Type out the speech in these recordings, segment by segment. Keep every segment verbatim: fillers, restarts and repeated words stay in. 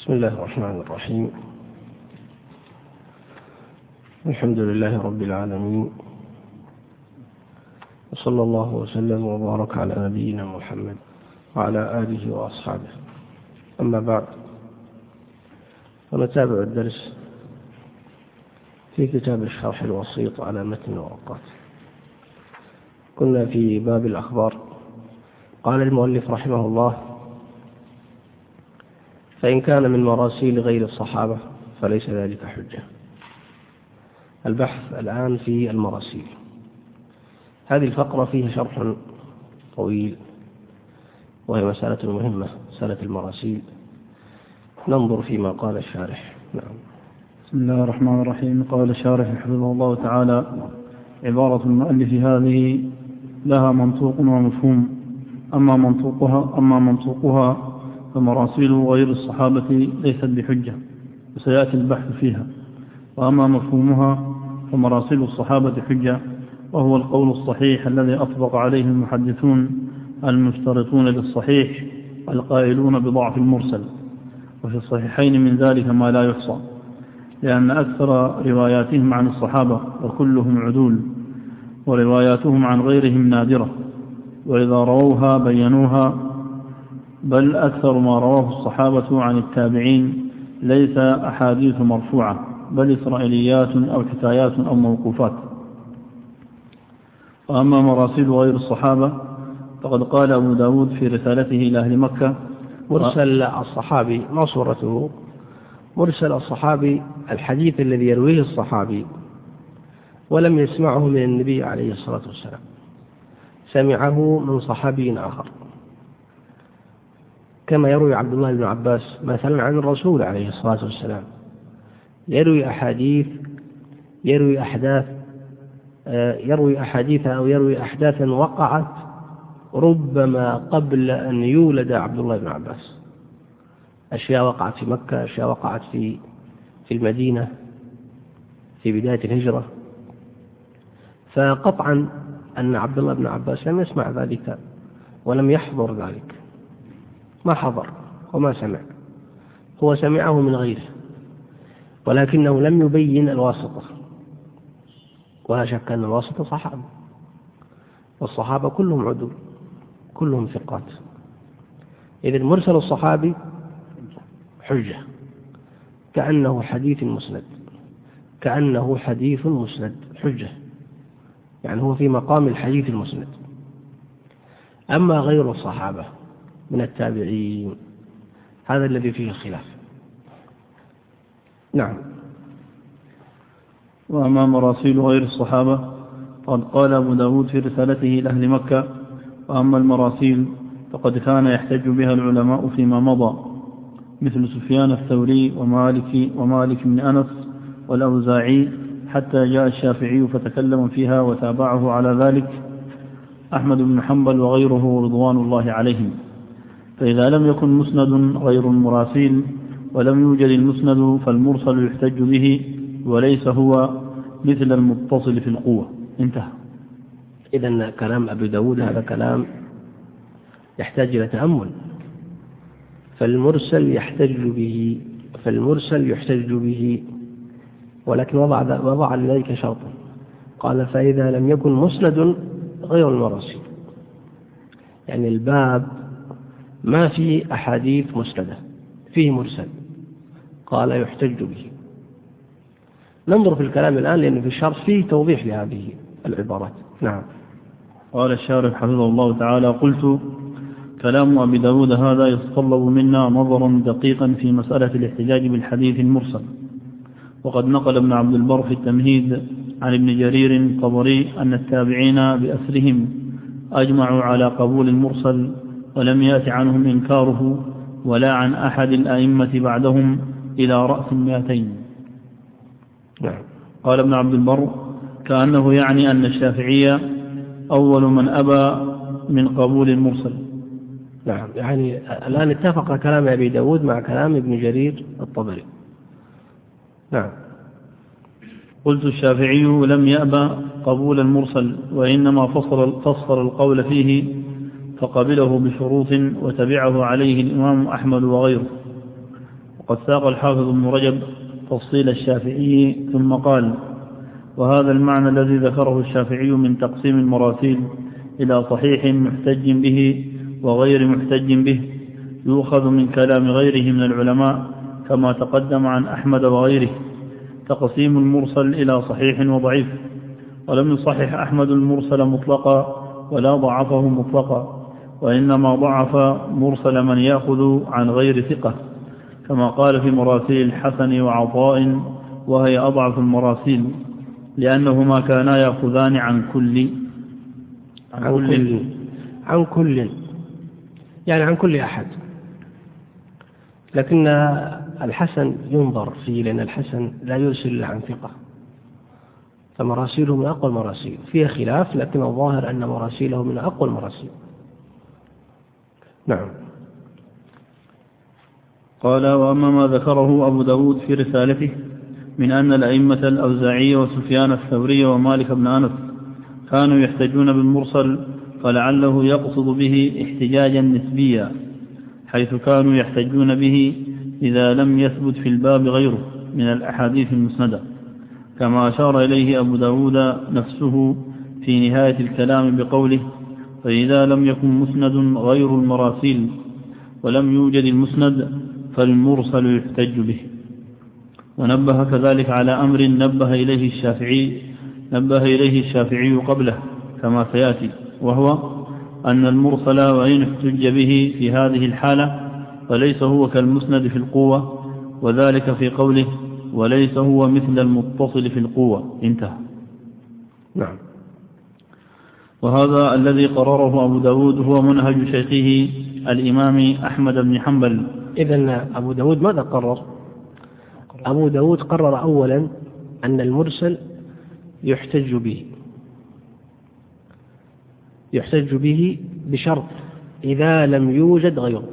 بسم الله الرحمن الرحيم. الحمد لله رب العالمين، وصلى الله وسلم وبارك على نبينا محمد وعلى آله وأصحابه. أما بعد، فنتابع الدرس في كتاب الشرح الوسيط على متن الورقات. كنا في باب الأخبار. قال المؤلف رحمه الله: فإن كان من مراسيل غير الصحابة فليس ذلك حجة. البحث الآن في المراسيل. هذه الفقرة فيها شرح طويل، وهي مسألة مهمة، مسألة المراسيل. ننظر فيما قال الشارح. نعم. بسم الله الرحمن الرحيم. قال الشارح حفظه الله تعالى: عبارة المؤلف هذه لها منطوق ومفهوم. أما منطوقها أما منطوقها فمراسيل غير الصحابة ليست بحجة، وسيأتي البحث فيها. وأما مفهومها فمراسيل الصحابة حجة، وهو القول الصحيح الذي أطبق عليه المحدثون المشترطون للصحيح القائلون بضعف المرسل. وفي الصحيحين من ذلك ما لا يحصى، لأن أكثر رواياتهم عن الصحابة وكلهم عدول، ورواياتهم عن غيرهم نادرة، وإذا رووها بينوها. بل أكثر ما رواه الصحابة عن التابعين ليس أحاديث مرفوعة، بل إسرائيليات أو حكايات أو موقوفات. وأما مراسيل غير الصحابة فقد قال أبو داود في رسالته إلى أهل مكة: مرسل الصحابي ما صورته؟ مرسل الصحابي الحديث الذي يرويه الصحابي ولم يسمعه من النبي عليه الصلاة والسلام، سمعه من صحابي آخر، كما يروي عبد الله بن عباس مثلا عن الرسول عليه الصلاة والسلام. يروي أحاديث يروي أحداث يروي أحاديث أو يروي أحداثا وقعت ربما قبل أن يولد عبد الله بن عباس. أشياء وقعت في مكة، أشياء وقعت في في المدينة في بداية الهجرة. فقطعا أن عبد الله بن عباس لم يسمع ذلك ولم يحضر ذلك، ما حضر وما سمع، هو سمعه من غيره، ولكنه لم يبين الواسطة. ولا شك أن الواسطة صحابة، والصحابة كلهم عدول، كلهم ثقات. إذن مرسل الصحابي حجة، كأنه حديث مسند، كأنه حديث مسند حجة، يعني هو في مقام الحديث المسند. أما غير الصحابة من التابعين هذا الذي فيه الخلاف. نعم. وأما مراسيل غير الصحابة قد قال أبو داود في رسالته إلى أهل مكة: وأما المراسيل فقد كان يحتج بها العلماء فيما مضى، مثل سفيان الثوري ومالك ومالك بن أنس والأوزاعي، حتى جاء الشافعي فتكلم فيها وتابعه على ذلك أحمد بن حنبل وغيره رضوان الله عليهم. فإذا لم يكن مسند غير المراسيل ولم يوجد المسند فالمرسل يحتج به، وليس هو مثل المتصل في القوة. انتهى. إذن كلام أبي داود هذا كلام يحتاج إلى تأمل. فالمرسل يحتج به فالمرسل يحتج به ولكن وضع وضع لذلك شرطا، قال: فإذا لم يكن مسند غير المراسيل، يعني الباب ما فيه أحاديث مسندة، فيه مرسل، قال يحتج به. ننظر في الكلام الآن، لأن في الشرح فيه توضيح لهذه العبارات. نعم. قال الشارح حفظه الله تعالى: قلت: كلام أبي داود هذا يتطلب منا نظرا دقيقا في مسألة الاحتجاج بالحديث المرسل. وقد نقل ابن عبد البر في التمهيد عن ابن جرير الطبري أن التابعين بأسرهم أجمعوا على قبول المرسل، ولم يأت عنهم إنكاره ولا عن أحد الأئمة بعدهم إلى رأس المئتين. نعم. قال ابن عبد البر: كأنه يعني أن الشافعية أول من أبى من قبول المرسل. نعم، يعني الآن اتفق كلام أبي داود مع كلام ابن جرير الطبري. نعم. قلت: الشافعي لم يأبى قبول المرسل، وإنما فصل, فصل القول فيه فقبله بشروط وتبعه عليه الإمام أحمد وغيره. وقد ساق الحافظ ابن رجب تفصيل الشافعي ثم قال: وهذا المعنى الذي ذكره الشافعي من تقسيم المراسيل إلى صحيح محتج به وغير محتج به يؤخذ من كلام غيره من العلماء كما تقدم عن أحمد وغيره تقسيم المرسل إلى صحيح وضعيف، ولم يصحح أحمد المرسل مطلقا ولا ضعفه مطلقا، وإنما ضعف مرسل من يأخذ عن غير ثقة، كما قال في مراسيل الحسن وعطاء وهي أضعف المراسيل، لأنهما كانا يأخذان عن كل عن, عن كل, كل عن كل يعني عن كل أحد. لكن الحسن ينظر فيه، لأن الحسن لا يرسل عن ثقة، فمراسيله من أقوى المراسيل، فيها خلاف لكن الظاهر أن مراسيله من أقوى المراسيل. نعم. قال: وأما ما ذكره أبو داود في رسالته من أن الأئمة الأوزاعي وسفيان الثوري ومالك بن أنس كانوا يحتجون بالمرسل، فلعله يقصد به احتجاجا نسبيا، حيث كانوا يحتجون به إذا لم يثبت في الباب غيره من الأحاديث المسندة، كما أشار إليه أبو داود نفسه في نهاية الكلام بقوله: فإذا لم يكن مسند غير المراسيل ولم يوجد المسند فالمرسل يحتج به. ونبه كذلك على أمر نبه إليه الشافعي نبه إليه الشافعي قبله كما سيأتي، وهو أن المرسل وإن احتج به في هذه الحالة فليس هو كالمسند في القوة، وذلك في قوله: وليس هو مثل المتصل في القوة. انتهى. نعم. وهذا الذي قرره أبو داود هو منهج شيخه الإمام أحمد بن حنبل. إذن أبو داود ماذا قرر؟ أبو داود قرر أولا أن المرسل يحتج به يحتج به بشرط إذا لم يوجد غيره.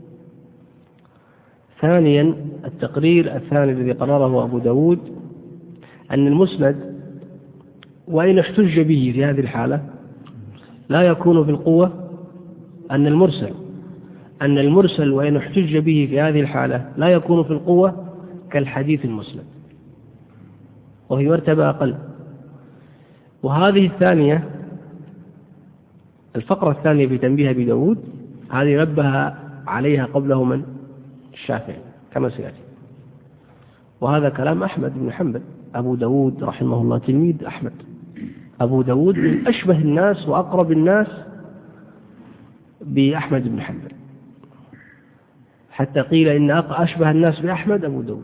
ثانيا التقرير الثاني الذي قرره أبو داود أن المسند وإن احتج به في هذه الحالة لا يكون في القوة أن المرسل أن المرسل وإن احتج به في هذه الحالة لا يكون في القوة كالحديث المسند، وهي مرتبة أقل. وهذه الثانية الفقرة الثانية في تنبيه أبي داود هذه نبه عليها قبله من الشافعي كما سيأتي، وهذا كلام أحمد بن حنبل. أبو داود رحمه الله تلميذ أحمد. أبو داود من أشبه الناس وأقرب الناس بأحمد بن حنبل، حتى قيل إن أشبه الناس بأحمد أبو داود،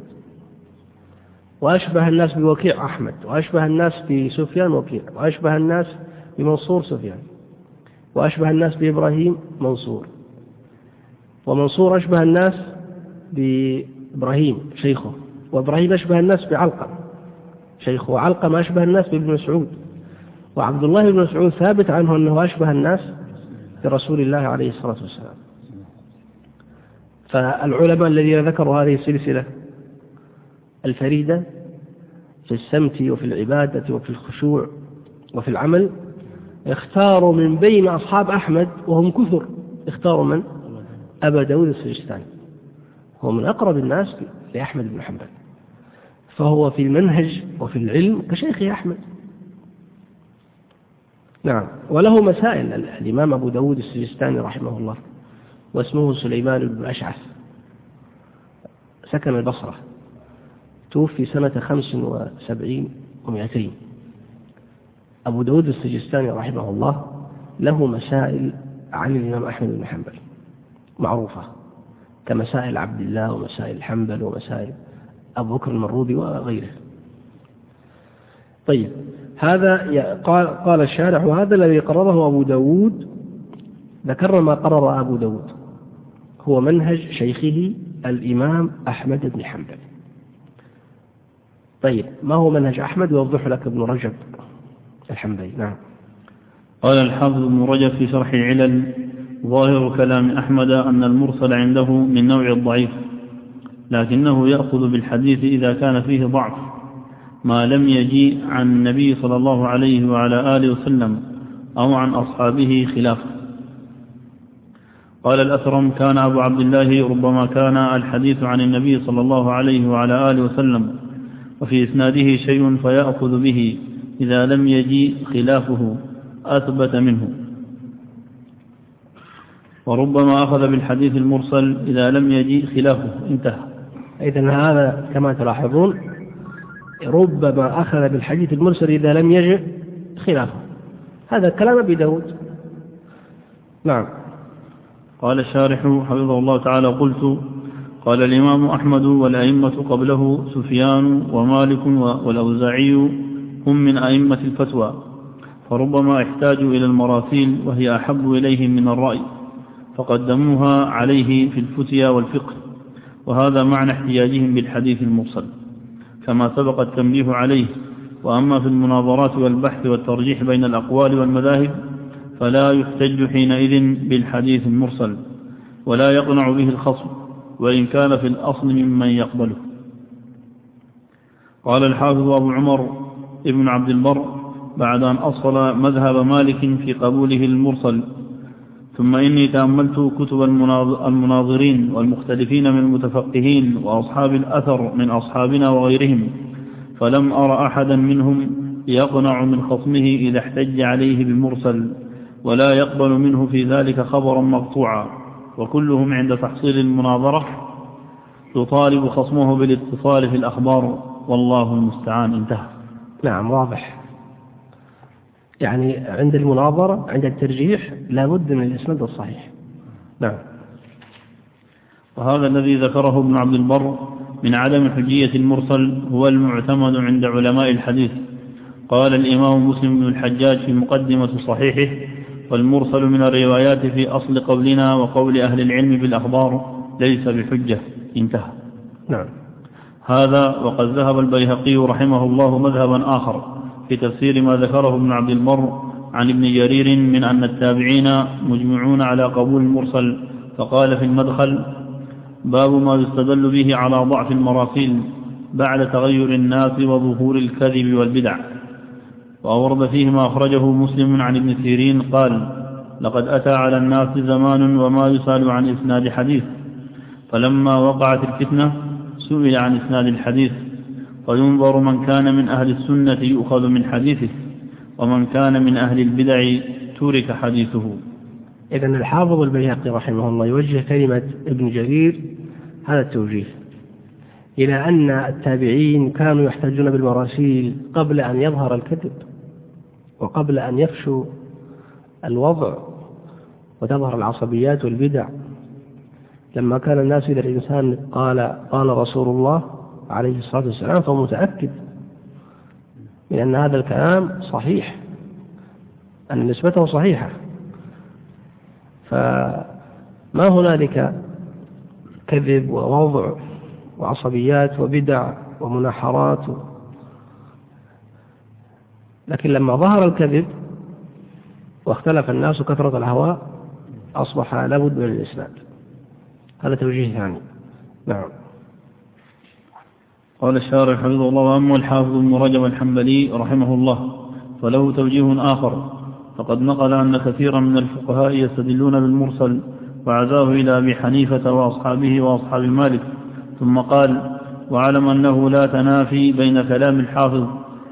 وأشبه الناس بوكيع أحمد، وأشبه الناس بسفيان وكيع، وأشبه الناس بمنصور سفيان، وأشبه الناس بإبراهيم منصور، ومنصور أشبه الناس بإبراهيم شيخه، وإبراهيم أشبه الناس بعلقم شيخه، وعلقم أشبه الناس بابن مسعود، وعبد الله بن مسعود ثابت عنه أنه أشبه الناس برسول الله عليه الصلاة والسلام. فالعلماء الذين ذكروا هذه السلسلة الفريدة في السمت وفي العبادة وفي الخشوع وفي العمل اختاروا من بين أصحاب أحمد وهم كثر، اختاروا من؟ أبا داود السجستاني، هو من أقرب الناس لأحمد بن حنبل، فهو في المنهج وفي العلم كشيخ أحمد. نعم. وله مسائل الإمام أبو داود السجستاني رحمه الله، واسمه سليمان بن أشعث، سكن البصرة، توفي سنة خمس وسبعين ومئتين. أبو داود السجستاني رحمه الله له مسائل عن الإمام أحمد بن حنبل معروفة، كمسائل عبد الله ومسائل حنبل ومسائل أبو بكر المروذي وغيره. طيب، هذا قال, قال الشارح: وهذا الذي قرره أبو داود ذكر ما قرر أبو داود هو منهج شيخه الإمام أحمد بن حنبل. طيب، ما هو منهج أحمد؟ يوضح لك ابن رجب الحنبلي. نعم. قال الحافظ ابن رجب في شرح العلل: ظاهر كلام أحمد أن المرسل عنده من نوع الضعيف، لكنه يأخذ بالحديث إذا كان فيه ضعف ما لم يجيء عن النبي صلى الله عليه وعلى آله وسلم أو عن أصحابه خلافه. قال الأثرم: كان أبو عبد الله ربما كان الحديث عن النبي صلى الله عليه وعلى آله وسلم وفي إسناده شيء فيأخذ به إذا لم يجي خلافه أثبت منه، وربما أخذ بالحديث المرسل إذا لم يجي خلافه. انتهى. إذن هذا كما تلاحظون ربما أخذ بالحديث المرسل إذا لم يجي خلافه، هذا كلام أبي داود. نعم. قال الشارح حفظه الله تعالى: قلت: قال الإمام أحمد والأئمة قبله سفيان ومالك والأوزاعي هم من أئمة الفتوى، فربما احتاجوا إلى المراسيل وهي أحب إليهم من الرأي فقدموها عليه في الفتيا والفقه، وهذا معنى احتياجهم بالحديث المرسل كما سبق التنبيه عليه. وأما في المناظرات والبحث والترجيح بين الأقوال والمذاهب فلا يحتج حينئذ بالحديث المرسل ولا يقنع به الخصم، وإن كان في الأصل ممن يقبله. قال الحافظ أبو عمر ابن عبد البر بعد أن أصل مذهب مالك في قبوله المرسل: ثم إني تأملت كتب المناظرين والمختلفين من المتفقهين وأصحاب الأثر من أصحابنا وغيرهم، فلم أر أحدا منهم يقنع من خصمه إذا احتج عليه بالمرسل ولا يقبل منه في ذلك خبرا مقطوعا، وكلهم عند تحصيل المناظرة يطالب خصمه بالاتصال في الأخبار، والله المستعان. انتهى. نعم، واضح. يعني عند المناظرة عند الترجيح لا بد من الإسناد الصحيح. نعم. وهذا الذي ذكره ابن عبد البر من عدم حجية المرسل هو المعتمد عند علماء الحديث. قال الإمام مسلم بن الحجاج في مقدمة صحيحه: والمرسل من الروايات في أصل قولنا وقول أهل العلم بالأخبار ليس بحجة. انتهى. نعم. هذا وقد ذهب البيهقي رحمه الله مذهبا آخر في تفسير ما ذكره ابن عبد البر عن ابن جرير من أن التابعين مجمعون على قبول المرسل، فقال في المدخل: باب ما يستدل به على ضعف المراسيل بعد تغير الناس وظهور الكذب والبدع. وأورد فيه ما أخرجه مسلم عن ابن سيرين قال: لقد أتى على الناس زمان وما يسأل عن إسناد حديث، فلما وقعت الفتنة سئل عن إسناد الحديث، فينظر من كان من أهل السنة يؤخذ من حديثه، ومن كان من أهل البدع ترك حديثه. إذن الحافظ البيهقي رحمه الله يوجه كلمة ابن جرير هذا التوجيه إلى أن التابعين كانوا يحتاجون بالمراسيل قبل أن يظهر الكذب وقبل أن يفشو الوضع وتظهر العصبيات والبدع. لما كان الناس إذا الإنسان قال قال رسول الله عليه الصلاة والسلام فهو متأكد من أن هذا الكلام صحيح، أن نسبته صحيحة، فما هنالك كذب ووضع وعصبيات وبدع ومناحرات. لكن لما ظهر الكذب واختلف الناس كثرة الهواء أصبح لابد من الإسناد. هذا توجيه ثاني. نعم. قال الشارح حفظه الله: وأما الحافظ ابن رجب الحنبلي رحمه الله فله توجيه آخر، فقد نقل أن كثيرا من الفقهاء يستدلون بالمرسل وعزاه إلى أبي حنيفة وأصحابه وأصحاب مالك، ثم قال: وعلم أنه لا تنافي بين كلام الحافظ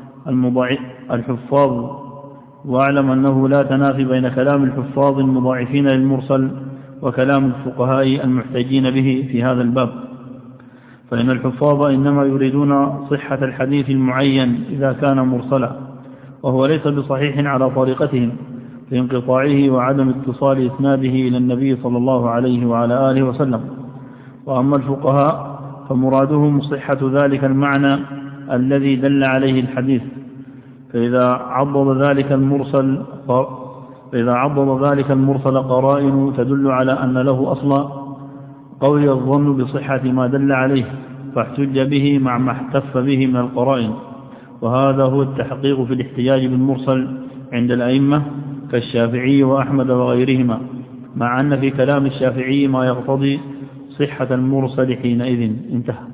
الحفاظ وأعلم أنه لا تنافي بين كلام الحفاظ المضاعفين للمرسل وكلام الفقهاء المحتجين به في هذا الباب، فإن الحفاظ إنما يريدون صحة الحديث المعين إذا كان مرسلا، وهو ليس بصحيح على طريقتهم لانقطاعه وعدم اتصال إسناده إلى النبي صلى الله عليه وعلى آله وسلم. وأما الفقهاء فمرادهم صحة ذلك المعنى الذي دل عليه الحديث، فإذا عضد ذلك المرسل فإذا عضد ذلك المرسل قرائن تدل على أن له أصلا قوي الظن بصحة ما دل عليه، فاحتج به مع ما احتف به من القرائن. وهذا هو التحقيق في الاحتجاج بالمرسل عند الأئمة كالشافعي وأحمد وغيرهما، مع أن في كلام الشافعي ما يقتضي صحة المرسل حينئذ. انتهى.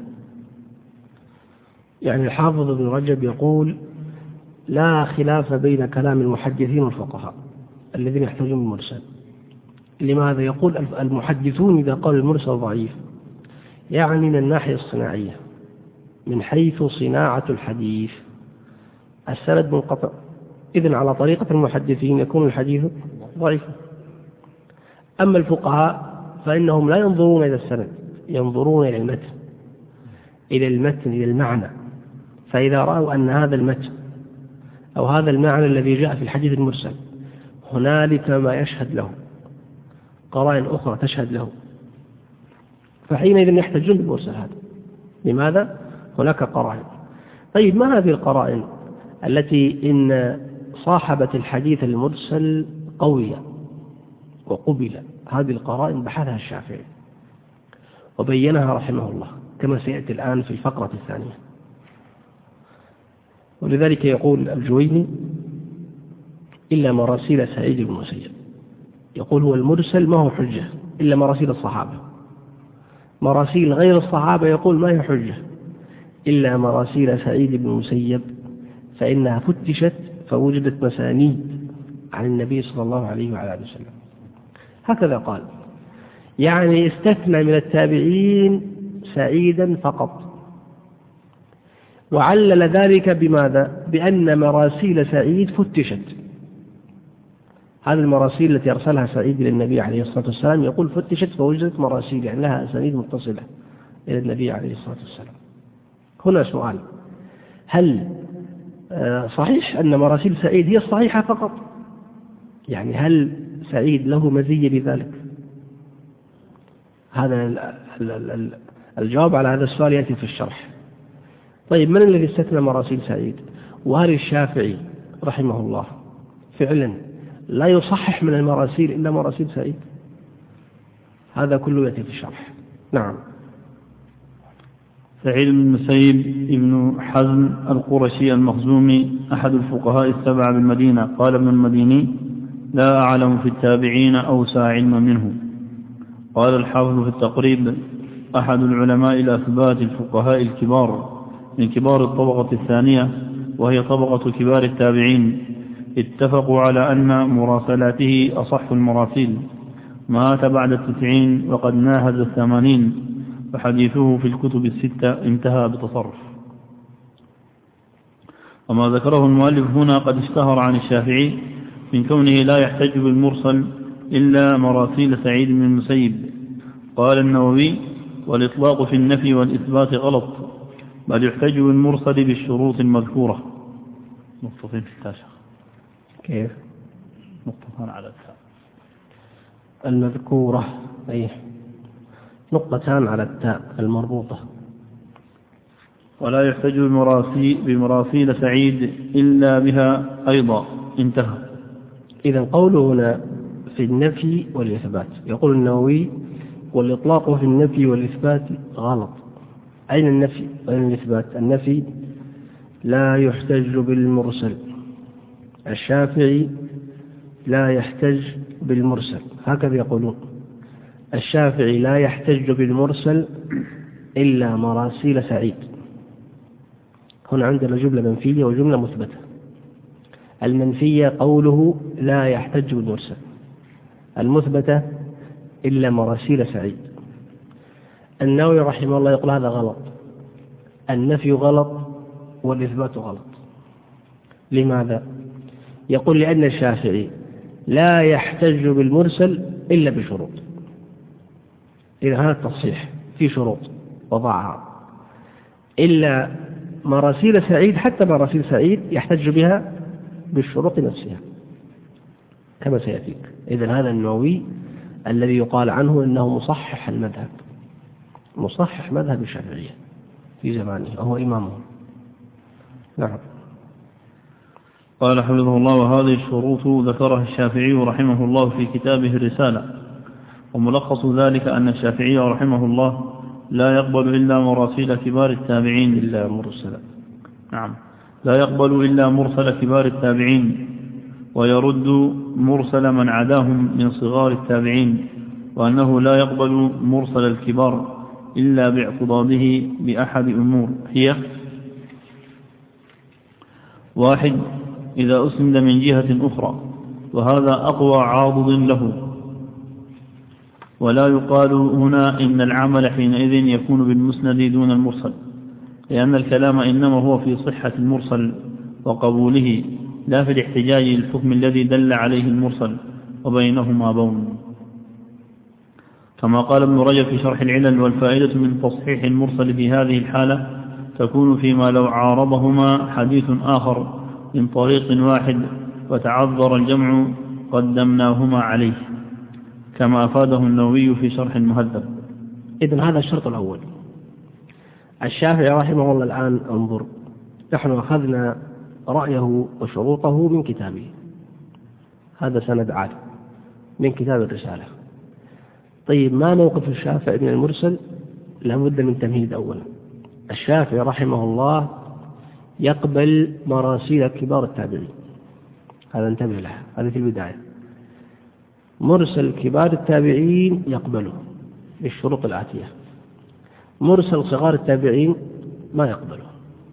يعني الحافظ ابن رجب يقول: لا خلاف بين كلام المحدثين والفقهاء الذين يحتاجون بالمرسل، لماذا؟ يقول المحدثون إذا قال المرسل ضعيف يعني من الناحية الصناعية، من حيث صناعة الحديث السند منقطع، إذن على طريقة المحدثين يكون الحديث ضعيفا. أما الفقهاء فإنهم لا ينظرون إلى السند، ينظرون إلى المتن، إلى المتن إلى المعنى. فإذا رأوا أن هذا المتن أو هذا المعنى الذي جاء في الحديث المرسل هنالك ما يشهد له، قرائن أخرى تشهد له، فحينئذ يحتجون بالمرسل هذا. لماذا؟ هناك قرائن. طيب ما هذه القرائن التي إن صاحبت الحديث المرسل قوية وقبل؟ هذه القرائن بحثها الشافعي وبينها رحمه الله كما سيأتي الآن في الفقرة الثانية. ولذلك يقول الجويني إلا مراسيل سعيد بن المسيب، يقول هو المرسل ما هو حجة إلا مراسيل الصحابة. مراسيل غير الصحابة يقول ما هي حجة إلا مراسيل سعيد بن المسيب، فإنها فتشت فوجدت مسانيد عن النبي صلى الله عليه وعلى آله وسلم. هكذا قال، يعني استثنى من التابعين سعيدا فقط، وعلل ذلك بماذا؟ بأن مراسيل سعيد فتشت. هذه المراسيل التي أرسلها سعيد للنبي عليه الصلاة والسلام يقول فتشت فوجدت مراسيل، يعني لها أسانيد متصلة إلى النبي عليه الصلاة والسلام. هنا سؤال، هل صحيح أن مراسيل سعيد هي الصحيحة فقط؟ يعني هل سعيد له مزية بذلك؟ هذا الجواب على هذا السؤال يأتي في الشرح. طيب من الذي استثنى مراسيل سعيد؟ وهل الشافعي رحمه الله فعلا لا يصحح من المراسيل إلا مراسيل سعيد؟ هذا كله يأتي في الشرح. نعم. سعيد بن المسيب ابن حزم القرشي المخزومي أحد الفقهاء السبعة بالمدينة. قال ابن المديني لا أعلم في التابعين أوسع علما منه. قال الحافظ في التقريب أحد العلماء الأثبات الفقهاء الكبار من كبار الطبقة الثانية وهي طبقة كبار التابعين، اتفقوا على أن مراسلاته أصح المراسيل. مات بعد التسعين وقد ناهز الثمانين، فحديثه في الكتب الستة انتهى بتصرف. وما ذكره المؤلف هنا قد اشتهر عن الشافعي من كونه لا يحتج بالمرسل إلا مراسيل سعيد بن المسيب. قال النووي والإطلاق في النفي والإثبات غلط، بل يحتج بالمرسل بالشروط المذكورة. نقطتين في التاشة. كيف؟ نقطتان على التاء المذكورة، أي نقطتان على التاء المربوطة. ولا يحتج بمراسيل سعيد إلا بها أيضا، انتهى. إذن قوله هنا في النفي والإثبات، يقول النووي والإطلاق في النفي والإثبات غلط. أين النفي وأين الإثبات؟ النفي لا يحتج بالمرسل، الشافعي لا يحتج بالمرسل، هكذا يقولون. الشافعي لا يحتج بالمرسل إلا مراسيل سعيد. هنا عندنا جملة منفية وجملة مثبتة. المنفية قوله لا يحتج بالمرسل، المثبتة إلا مراسيل سعيد. النووي رحمه الله يقول هذا غلط، النفي غلط والإثبات غلط. لماذا؟ يقول لأن الشافعي لا يحتج بالمرسل إلا بشروط. إذا هذا التصحيح في شروط وضعها، إلا مراسيل سعيد، حتى مراسيل سعيد يحتج بها بالشروط نفسها كما سيأتيك. إذن هذا النووي الذي يقال عنه إنه مصحح المذهب، مصحح مذهب الشافعية في زمانه، وهو إمامه. نعم. قال حفظه الله وهذه الشروط ذكرها الشافعي رحمه الله في كتابه الرسالة، وملخص ذلك أن الشافعي رحمه الله لا يقبل إلا مراسيل كبار التابعين إلا مرسل نعم لا يقبل إلا مرسل كبار التابعين، ويرد مرسل من عداهم من صغار التابعين، وأنه لا يقبل مرسل الكبار إلا باعتضاده بأحد أمور، هي: واحد، إذا أسند من جهة أخرى وهذا أقوى عاضد له، ولا يقال هنا إن العمل حينئذ يكون بالمسند دون المرسل، لأن الكلام إنما هو في صحة المرسل وقبوله، لا في الاحتجاج للحكم الذي دل عليه المرسل، وبينهما بون. كما قال ابن رجب في شرح العلل: والفائدة من تصحيح المرسل في هذه الحالة تكون فيما لو عارضهما حديث آخر من طريق واحد وتعذر الجمع قدمناهما عليه، كما أفاده النووي في شرح المهذب. إذن هذا الشرط الأول. الشافعي رحمه الله الآن انظر، نحن أخذنا رأيه وشروطه من كتابه، هذا سند عالي من كتاب الرسالة. طيب ما موقف الشافعي من المرسل؟ لابد من تمهيد أولا. الشافعي رحمه الله يقبل مراسيل كبار التابعين، هذا انتبه له، هذا في البداية. مرسل كبار التابعين يقبله بالشروط الآتية. مرسل صغار التابعين ما يقبله،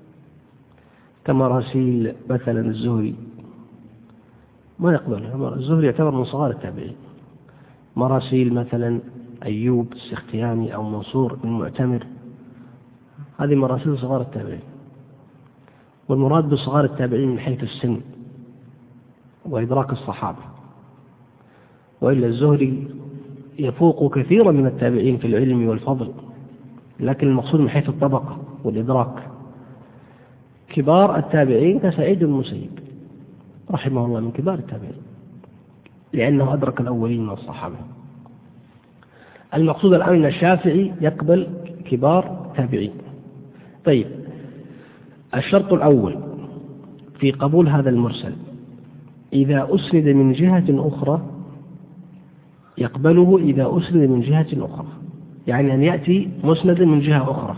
كمراسيل مثلا الزهري ما يقبله، الزهري يعتبر من صغار التابعين. مراسيل مثلا أيوب السختياني أو منصور المعتمر، هذه مراسيل صغار التابعين. والمراد بصغار التابعين من حيث السن وإدراك الصحابة، وإلا الزهري يفوق كثيرا من التابعين في العلم والفضل، لكن المقصود من حيث الطبقة والإدراك. كبار التابعين كسعيد بن المسيب رحمه الله من كبار التابعين، لأنه أدرك الأولين من الصحابة. المقصود الآن أن الشافعي يقبل كبار التابعين. طيب الشرط الأول في قبول هذا المرسل إذا أسند من جهة أخرى، يقبله إذا أسند من جهة أخرى، يعني أن يأتي مسند من جهة أخرى،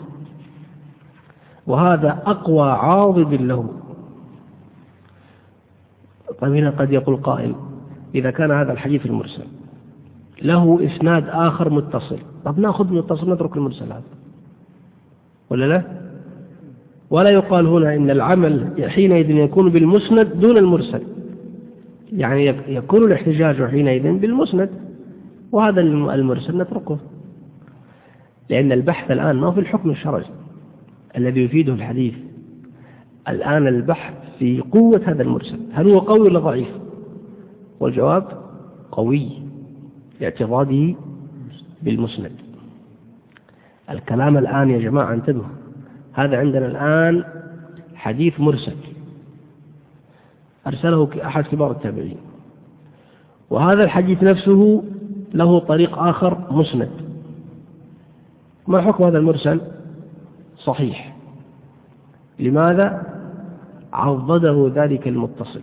وهذا أقوى عاضد له. طيب هنا قد يقول قائل: إذا كان هذا الحديث المرسل له إسناد آخر متصل، طب نأخذ متصل نترك المرسل هذا، ولا لا؟ ولا يقال هنا إن العمل حينئذ يكون بالمسند دون المرسل، يعني يكون الاحتجاج حينئذ بالمسند، وهذا المرسل نتركه، لأن البحث الآن ما في الحكم الشرعي الذي يفيده الحديث. الآن البحث في قوة هذا المرسل، هل هو قوي ولا ضعيف؟ والجواب قوي لاعتضاده بالمسند. الكلام الآن يا جماعة انتبهوا، هذا عندنا الآن حديث مرسل أرسله أحد كبار التابعين، وهذا الحديث نفسه له طريق آخر مسند. ما حكم هذا المرسل؟ صحيح. لماذا؟ عضده ذلك المتصل.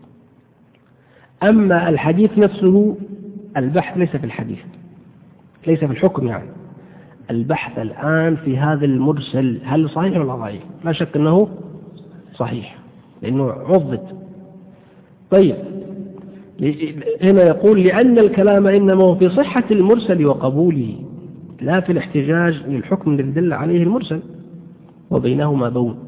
أما الحديث نفسه البحث ليس في الحديث، ليس في الحكم، يعني البحث الآن في هذا المرسل هل صحيح ولا ضعيف؟ لا شك أنه صحيح لأنه عضد. طيب هنا يقول: لأن الكلام إنما هو في صحة المرسل وقبوله، لا في الاحتجاج للحكم الذي دل عليه المرسل، وبينهما بون،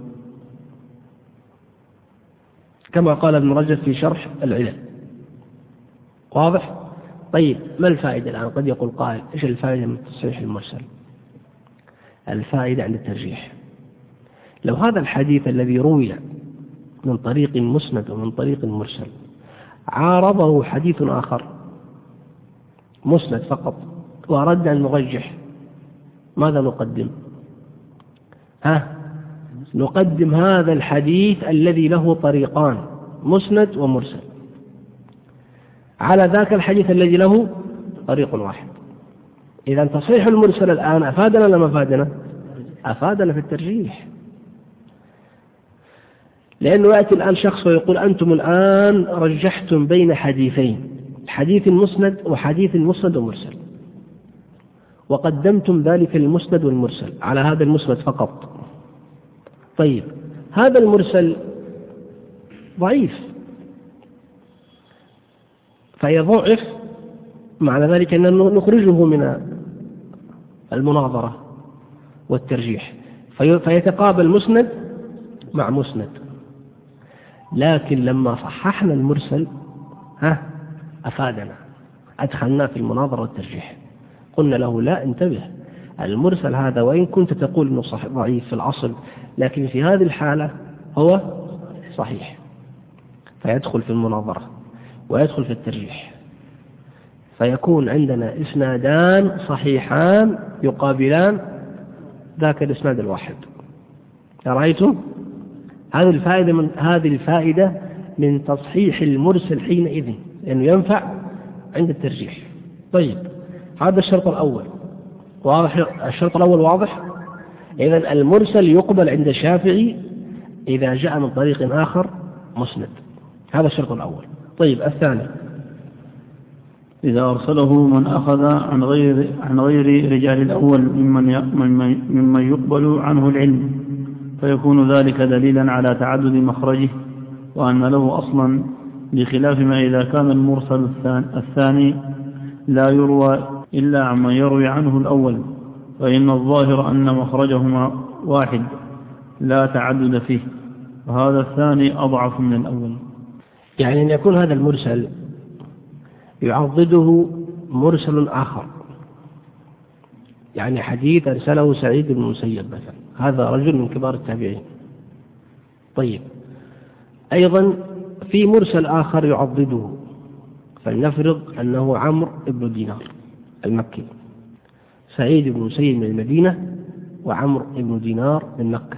كما قال ابن رجب في شرح العلل. واضح؟ طيب ما الفائدة الآن؟ قد يقول قائل: إيش الفائدة من تصحيح المرسل؟ الفائدة عند الترجيح. لو هذا الحديث الذي روي من طريق مسند ومن طريق مرسل عارضه حديث آخر مسند فقط وأرد أن نرجح، ماذا نقدم؟ ها؟ نقدم هذا الحديث الذي له طريقان مسند ومرسل على ذاك الحديث الذي له طريق واحد. إذا تصحيح المرسل الآن أفادنا ولا ما أفادنا؟ أفادنا في الترجيح، لأنه يأتي الآن شخص ويقول: أنتم الآن رجحتم بين حديثين، حديث مسند وحديث مسند ومرسل، وقدمتم ذلك المسند والمرسل على هذا المسند فقط. طيب هذا المرسل ضعيف فيضعف، معنى ذلك أن نخرجه من المناظرة والترجيح، فيتقابل مسند مع مسند. لكن لما صححنا المرسل ها أفادنا، أدخلنا في المناظرة والترجيح، قلنا له لا، انتبه، المرسل هذا وإن كنت تقول أنه ضعيف في الأصل، لكن في هذه الحالة هو صحيح، فيدخل في المناظرة ويدخل في الترجيح، فيكون عندنا إسنادان صحيحان يقابلان ذاك الإسناد الواحد. رأيتم؟ هذه الفائدة من هذه الفائدة من تصحيح المرسل حينئذ، لأنه ينفع عند الترجيح. طيب، هذا الشرط الأول واضح. الشرط الأول واضح. إذن المرسل يقبل عند الشافعي إذا جاء من طريق آخر مسند، هذا الشرط الأول. طيب، الثاني إذا أرسله من أخذ عن غير عن غير رجال الأول ممن ممن يقبل عنه العلم، فيكون ذلك دليلا على تعدد مخرجه وأن له أصلا، بخلاف ما إذا كان المرسل الثاني لا يروى إلا عمن يروي عنه الأول، فإن الظاهر أن مخرجهما واحد لا تعدد فيه، وهذا الثاني أضعف من الأول. يعني أن يكون هذا المرسل يعضده مرسل آخر، يعني حديث أرسله سعيد بن المسيب مثلا، هذا رجل من كبار التابعين. طيب، أيضا في مرسل آخر يعضده، فلنفرض أنه عمرو بن دينار المكي، سعيد بن المسيب من المدينة وعمرو بن دينار من مكة،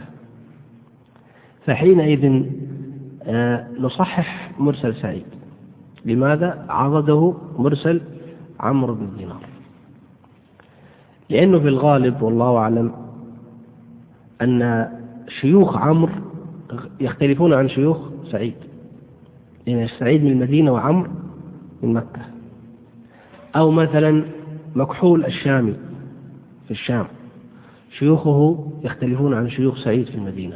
فحينئذ آه نصحح مرسل سعيد. لماذا عضده مرسل عمرو بن دينار؟ لأنه في الغالب والله أعلم أن شيوخ عمرو يختلفون عن شيوخ سعيد، لأن سعيد من المدينة وعمرو من مكة. أو مثلا مكحول الشامي في الشام، شيوخه يختلفون عن شيوخ سعيد في المدينة.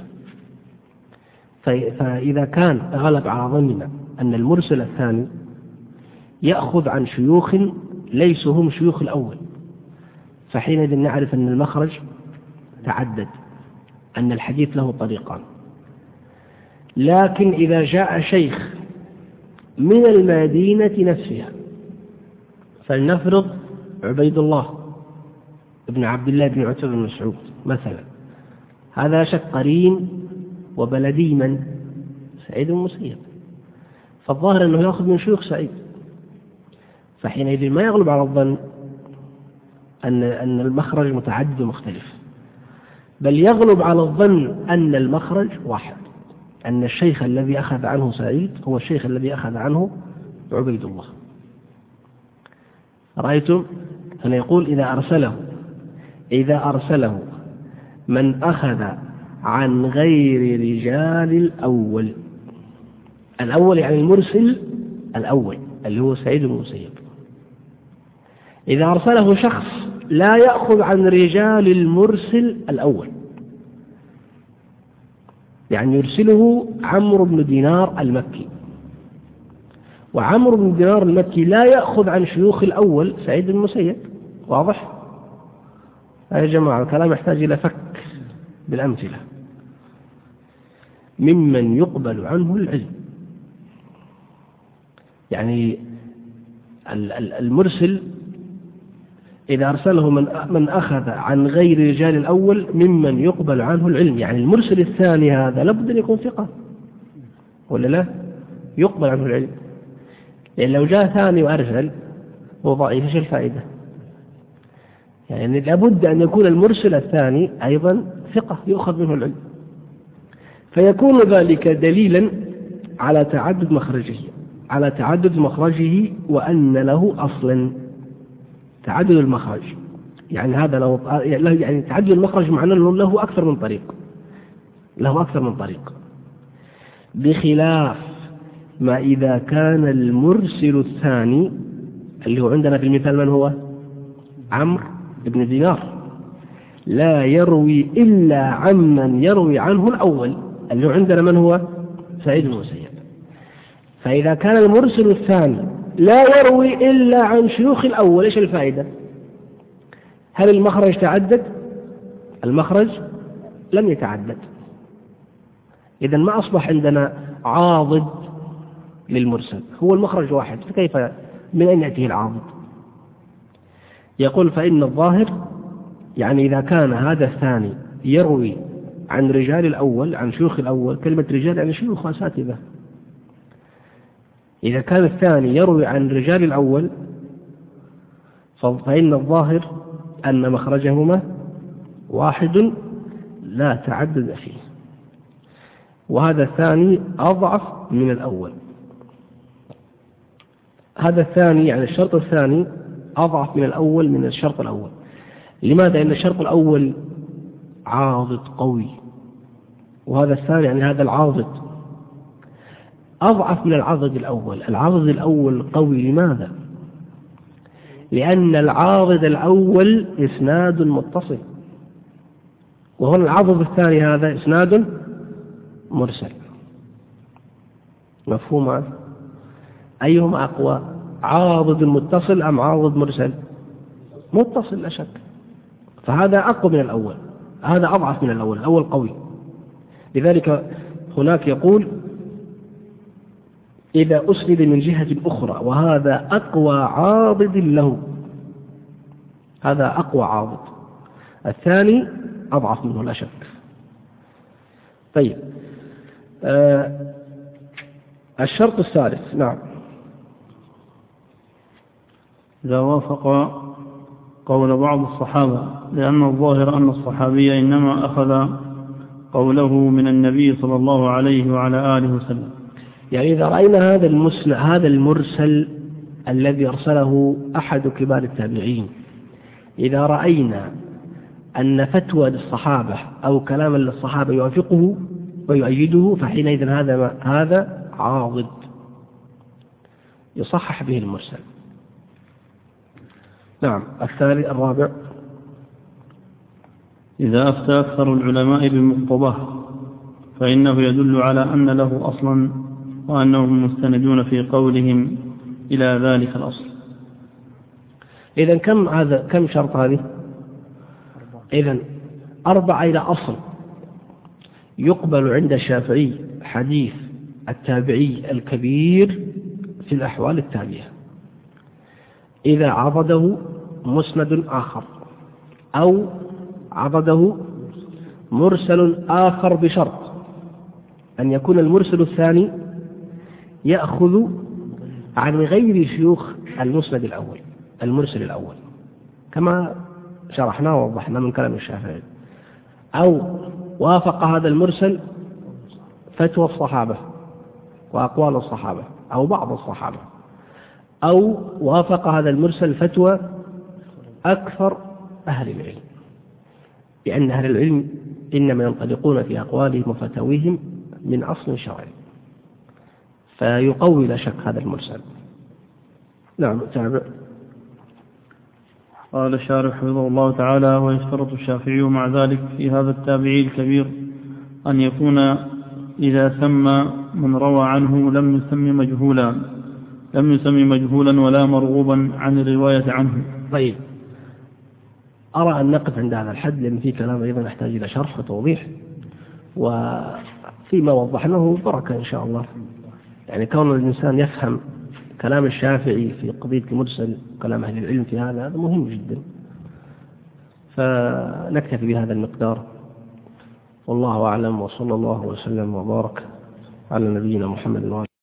فإذا كان غلب على ظننا أن المرسل الثاني يأخذ عن شيوخ ليسوا هم شيوخ الأول، فحينئذ نعرف أن المخرج تعدد، أن الحديث له طريقان. لكن إذا جاء شيخ من المدينة نفسها، فلنفرض عبيد الله ابن عبد الله بن عتبة بن مسعود مثلا، هذا شك قرين وبلدي من سعيد بن المسيب، فالظاهر أنه يأخذ من شيوخ سعيد، فحينئذ ما يغلب على الظن أن أن المخرج متعدد ومختلف، بل يغلب على الظن أن المخرج واحد، أن الشيخ الذي أخذ عنه سعيد هو الشيخ الذي أخذ عنه عبيد الله. رأيتم؟ هنا يقول إذا أرسله إذا أرسله من أخذ عن غير رجال الأول، الأول يعني المرسل الأول اللي هو سعيد بن المسيب. إذا أرسله شخص لا يأخذ عن رجال المرسل الأول، يعني يرسله عمرو بن دينار المكي، وعمرو بن دينار المكي لا يأخذ عن شيوخ الأول سعيد بن المسيب. واضح؟ يا جماعة الكلام يحتاج إلى فك بالأمثلة. ممن يقبل عنه العلم، يعني المرسل إذا أرسله من من أخذ عن غير رجال الأول ممن يقبل عنه العلم، يعني المرسل الثاني هذا لابد أن يكون ثقة ولا لا؟ يقبل عنه العلم، لأن لو جاء ثاني وأرسل هو ضعيف ايش الفائدة؟ يعني لابد أن يكون المرسل الثاني أيضا ثقة يؤخذ منه العلم، فيكون ذلك دليلا على تعدد مخرجه على تعدد مخرجه وأن له أصلا تعدد المخرج، يعني هذا له يعني تعدد المخرج معناه أنه له أكثر من طريق له أكثر من طريق بخلاف ما إذا كان المرسل الثاني اللي هو عندنا في المثال من هو؟ عمرو بن دينار، لا يروي إلا عمن يروي عنه الأول اللي هو عندنا من هو؟ سعيد بن المسيب. فإذا كان المرسل الثاني لا يروي إلا عن شيوخ الأول إيش الفائدة؟ هل المخرج تعدد؟ المخرج لم يتعدد، إذن ما أصبح عندنا عاضد للمرسل، هو المخرج واحد، فكيف من أين يأتيه العاضد؟ يقول فإن الظاهر يعني إذا كان هذا الثاني يروي عن رجال الأول، عن شيوخ الأول، كلمة رجال يعني شيوخ وأساتذة، إذا كان الثاني يروي عن رجال الأول فإن الظاهر أن مخرجهما واحد لا تعدد فيه، وهذا الثاني أضعف من الأول. هذا الثاني يعني الشرط الثاني أضعف من الأول من الشرط الأول. لماذا؟ لأن الشرط الأول عاضد قوي، وهذا الثاني يعني هذا العاضد أضعف من العاضد الأول. العاضد الأول قوي. لماذا؟ لأن العاضد الأول إسناد متصل، وهنا العاضد الثاني هذا إسناد مرسل. مفهوم هذا؟ أيهما أقوى، عاضد متصل أم عاضد مرسل؟ متصل لا شك. فهذا أقوى من الأول، هذا أضعف من الأول، الأول قوي. لذلك هناك يقول إذا أسند من جهة أخرى وهذا أقوى عاضد له، هذا أقوى عاضد، الثاني أضعف منه لا شك. طيب آه الشرط الثالث. نعم. إذا وافق قول بعض الصحابة، لأن الظاهر أن الصحابي إنما أخذ قوله من النبي صلى الله عليه وعلى آله وسلم. يعني إذا رأينا هذا المسل هذا المرسل الذي أرسله أحد كبار التابعين، إذا رأينا أن فتوى للصحابة أو كلاما للصحابة يوافقه ويؤيده، فحينئذ هذا هذا عاضد يصحح به المرسل. نعم. الثالث الرابع، إذا أفتى أكثر العلماء بمقتضاه فإنه يدل على أن له أصلا وأنهم مستندون في قولهم إلى ذلك الأصل. إذن كم هذا كم شرط هذه؟ إذن أربعة إلى أصل. يقبل عند الشافعي حديث التابعي الكبير في الأحوال التالية: إذا عضده مسند آخر، أو عضده مرسل آخر، بشرط أن يكون المرسل الثاني يأخذ عن غير شيوخ المسند الأول، المرسل الأول، كما شرحنا ووضحنا من كلام الشافعي، أو وافق هذا المرسل فتوى الصحابة وأقوال الصحابة أو بعض الصحابة، أو وافق هذا المرسل فتوى أكثر أهل العلم، لأن أهل العلم إنما ينطلقون في أقوالهم وفتاويهم من أصل شرعي، فيقوي لا شك هذا المرسل. نعم. تابع. قال الشارح حفظه الله تعالى: ويشترط الشافعي مع ذلك في هذا التابعي الكبير أن يكون إذا سمى من روى عنه لم يسمي مجهولا لم يسمي مجهولا ولا مرغوبا عن الرواية عنه. طيب، أرى أن نقف عند هذا الحد، لأن في كلام أيضا يحتاج إلى شرح وتوضيح، وفيما وضحناه بركة إن شاء الله. يعني كون الإنسان يفهم كلام الشافعي في قضية المرسل وكلام أهل العلم في هذا هذا مهم جدا. فنكتفي بهذا المقدار، والله أعلم، وصلى الله وسلم وبارك على نبينا محمد وعلى